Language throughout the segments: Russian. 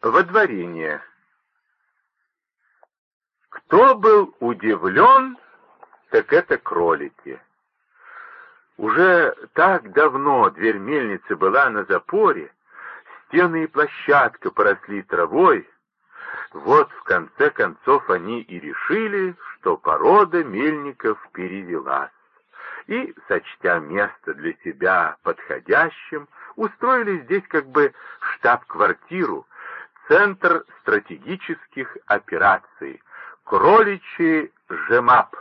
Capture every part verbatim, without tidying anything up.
Водворение. Кто был удивлен, так это кролики. Уже так давно дверь мельницы была на запоре, стены и площадка поросли травой. Вот в конце концов они и решили, что порода мельников перевелась. И, сочтя место для себя подходящим, устроили здесь как бы штаб-квартиру, центр стратегических операций, кроличий Жемап.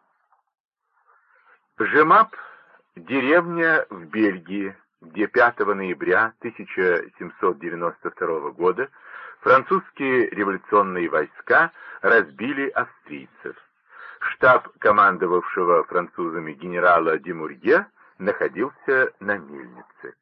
Жемап — деревня в Бельгии, где пятого ноября тысяча семьсот девяносто второго года французские революционные войска разбили австрийцев. Штаб командовавшего французами генерала Демурье находился на мельнице.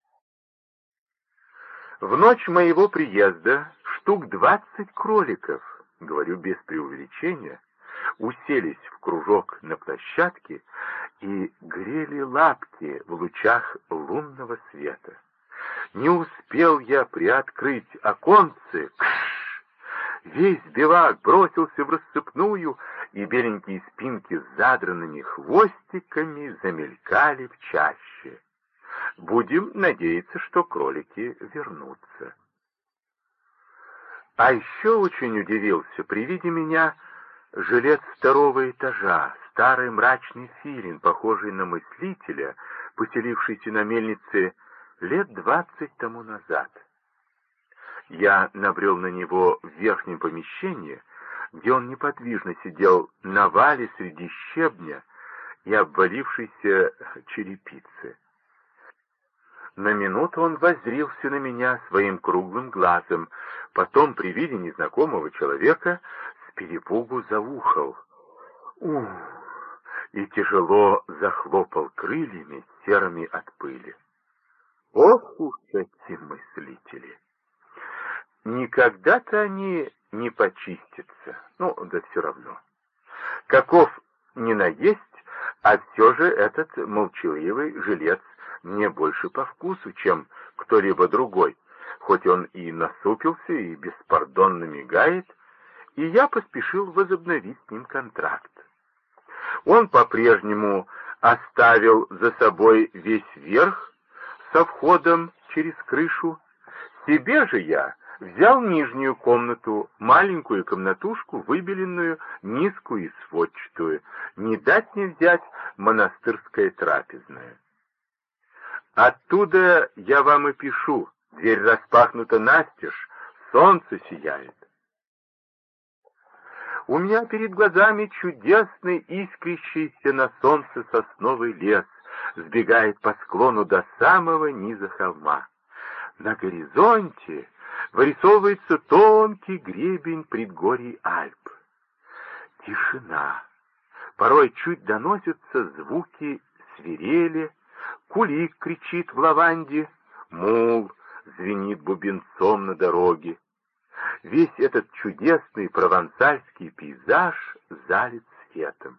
В ночь моего приезда штук двадцать кроликов, говорю без преувеличения, уселись в кружок на площадке и грели лапки в лучах лунного света. Не успел я приоткрыть оконце, кш, весь бивак бросился в рассыпную, и беленькие спинки с задранными хвостиками замелькали в чаще. Будем надеяться, что кролики вернутся. А еще очень удивился при виде меня жилец второго этажа, старый мрачный филин, похожий на мыслителя, поселившийся на мельнице лет двадцать тому назад. Я набрел на него в верхнем помещении, где он неподвижно сидел на вале среди щебня и обвалившейся черепицы. На минуту он воззрился на меня своим круглым глазом, потом при виде незнакомого человека с перепугу заухал. Ух! И тяжело захлопал крыльями, серыми от пыли. Ох уж эти мыслители! Никогда-то они не почистятся, ну, да все равно. Каков ни наесть, а все же этот молчаливый жилец мне больше по вкусу, чем кто-либо другой, хоть он и насупился, и беспардонно мигает, и я поспешил возобновить с ним контракт. Он по-прежнему оставил за собой весь верх со входом через крышу. Себе же я взял нижнюю комнату, маленькую комнатушку, выбеленную, низкую и сводчатую, не дать не взять монастырская трапезная. Оттуда я вам и пишу, дверь распахнута настежь, солнце сияет. У меня перед глазами чудесный, искрящийся на солнце сосновый лес, сбегает по склону до самого низа холма. На горизонте вырисовывается тонкий гребень предгорий Альп. Тишина. Порой чуть доносятся звуки свирели, кулик кричит в лаванде, мул звенит бубенцом на дороге. Весь этот чудесный провансальский пейзаж залит светом.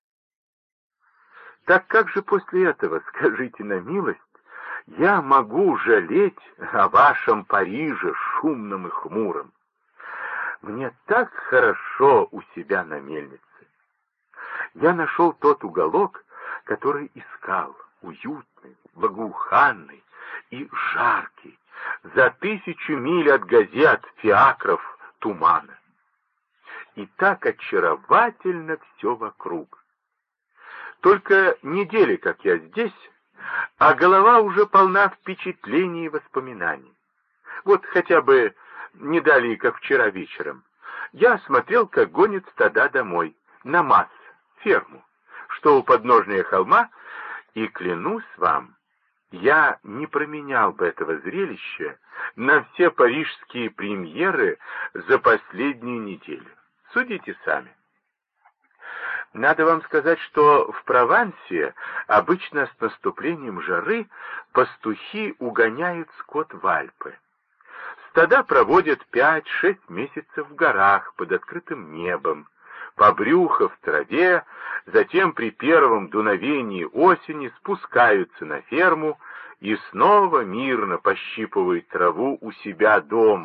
Так как же после этого, скажите на милость, я могу жалеть о вашем Париже шумном и хмуром? Мне так хорошо у себя на мельнице. Я нашел тот уголок, который искал, уютный, благоуханный и жаркий, за тысячу миль от газет, фиакров, тумана. И так очаровательно все вокруг. Только недели, как я здесь, а голова уже полна впечатлений и воспоминаний. Вот хотя бы не далее, как вчера вечером, я смотрел, как гонят стада домой, на Масс, ферму, что у подножия холма, и клянусь вам, я не променял бы этого зрелища на все парижские премьеры за последнюю неделю. Судите сами. Надо вам сказать, что в Провансе обычно с наступлением жары пастухи угоняют скот в Альпы. Стада проводят пять-шесть месяцев в горах под открытым небом, по брюхо в траве, затем при первом дуновении осени спускаются на ферму и снова мирно пощипывают траву у себя дома,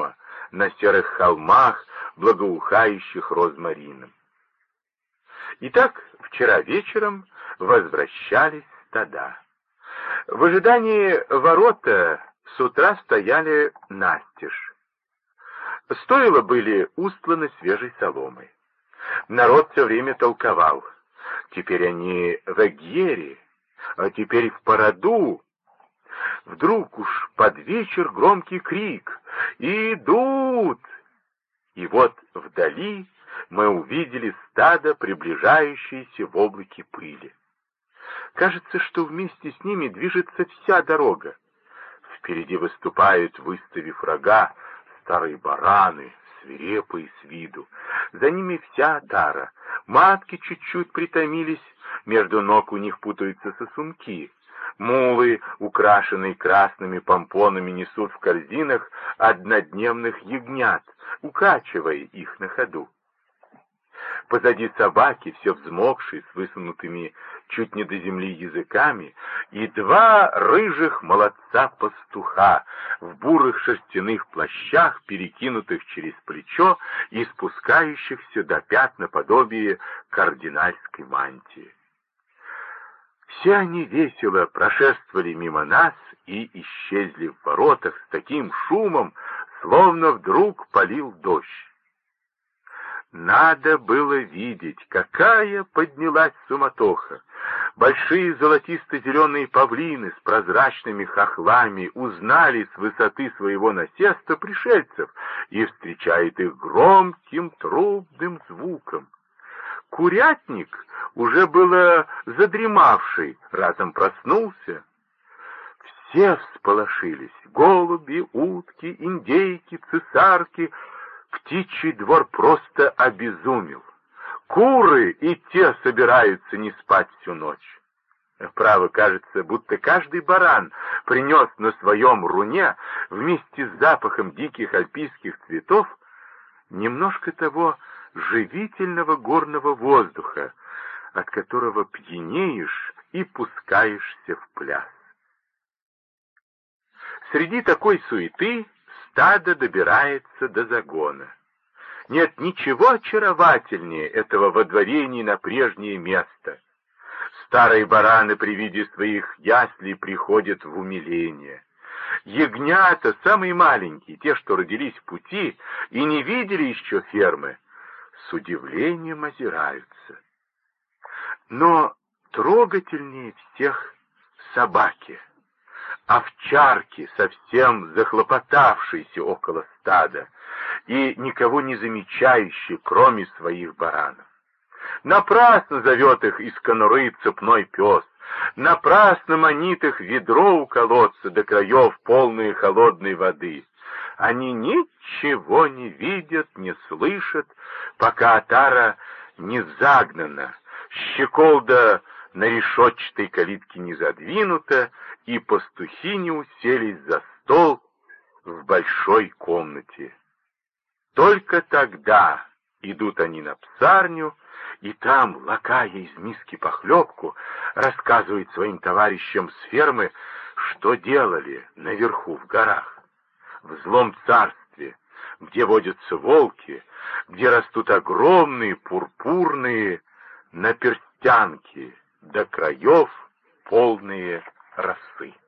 на серых холмах, благоухающих розмарином. Итак, вчера вечером возвращались стада. В ожидании ворота с утра стояли настежь. Стойла были устланы свежей соломой. Народ все время толковал. Теперь они в Эгере, а теперь в Параду. Вдруг уж под вечер громкий крик: «Идут!» И вот вдали мы увидели стадо, приближающееся в облаке пыли. Кажется, что вместе с ними движется вся дорога. Впереди выступают, выставив рога, старые бараны, свирепые с виду. За ними вся отара. Матки чуть-чуть притомились, между ног у них путаются сосунки. Мулы, украшенные красными помпонами, несут в корзинах однодневных ягнят, укачивая их на ходу. Позади собаки, все взмокшие, с высунутыми чуть не до земли языками, и два рыжих молодца-пастуха в бурых шерстяных плащах, перекинутых через плечо и спускающихся до пят наподобие кардинальской мантии. Все они весело прошествовали мимо нас и исчезли в воротах с таким шумом, словно вдруг полил дождь. Надо было видеть, какая поднялась суматоха. Большие золотисто-зеленые павлины с прозрачными хохлами узнали с высоты своего насеста пришельцев и встречают их громким трубным звуком. Курятник, уже было задремавший, разом проснулся. Все всполошились: голуби, утки, индейки, цесарки. Птичий двор просто обезумел. Куры и те собираются не спать всю ночь. Право, кажется, будто каждый баран принес на своем руне вместе с запахом диких альпийских цветов немножко того живительного горного воздуха, от которого пьянеешь и пускаешься в пляс. Среди такой суеты стадо добирается до загона. Нет ничего очаровательнее этого водворения на прежнее место. Старые бараны при виде своих яслей приходят в умиление. Ягнята, самые маленькие, те, что родились в пути и не видели еще фермы, с удивлением озираются. Но трогательнее всех собаки, овчарки, совсем захлопотавшиеся около стада и никого не замечающие, кроме своих баранов. Напрасно зовет их из конуры цепной пес, напрасно манит их ведро у колодца до краев, полные холодной воды. Они ничего не видят, не слышат, пока отара не загнана, щеколда на решетчатой калитке не задвинута, и пастухи не уселись за стол в большой комнате. Только тогда идут они на псарню, и там, лакая из миски похлебку, рассказывают своим товарищам с фермы, что делали наверху в горах, в злом царстве, где водятся волки, где растут огромные пурпурные наперстянки, до краев полные росы.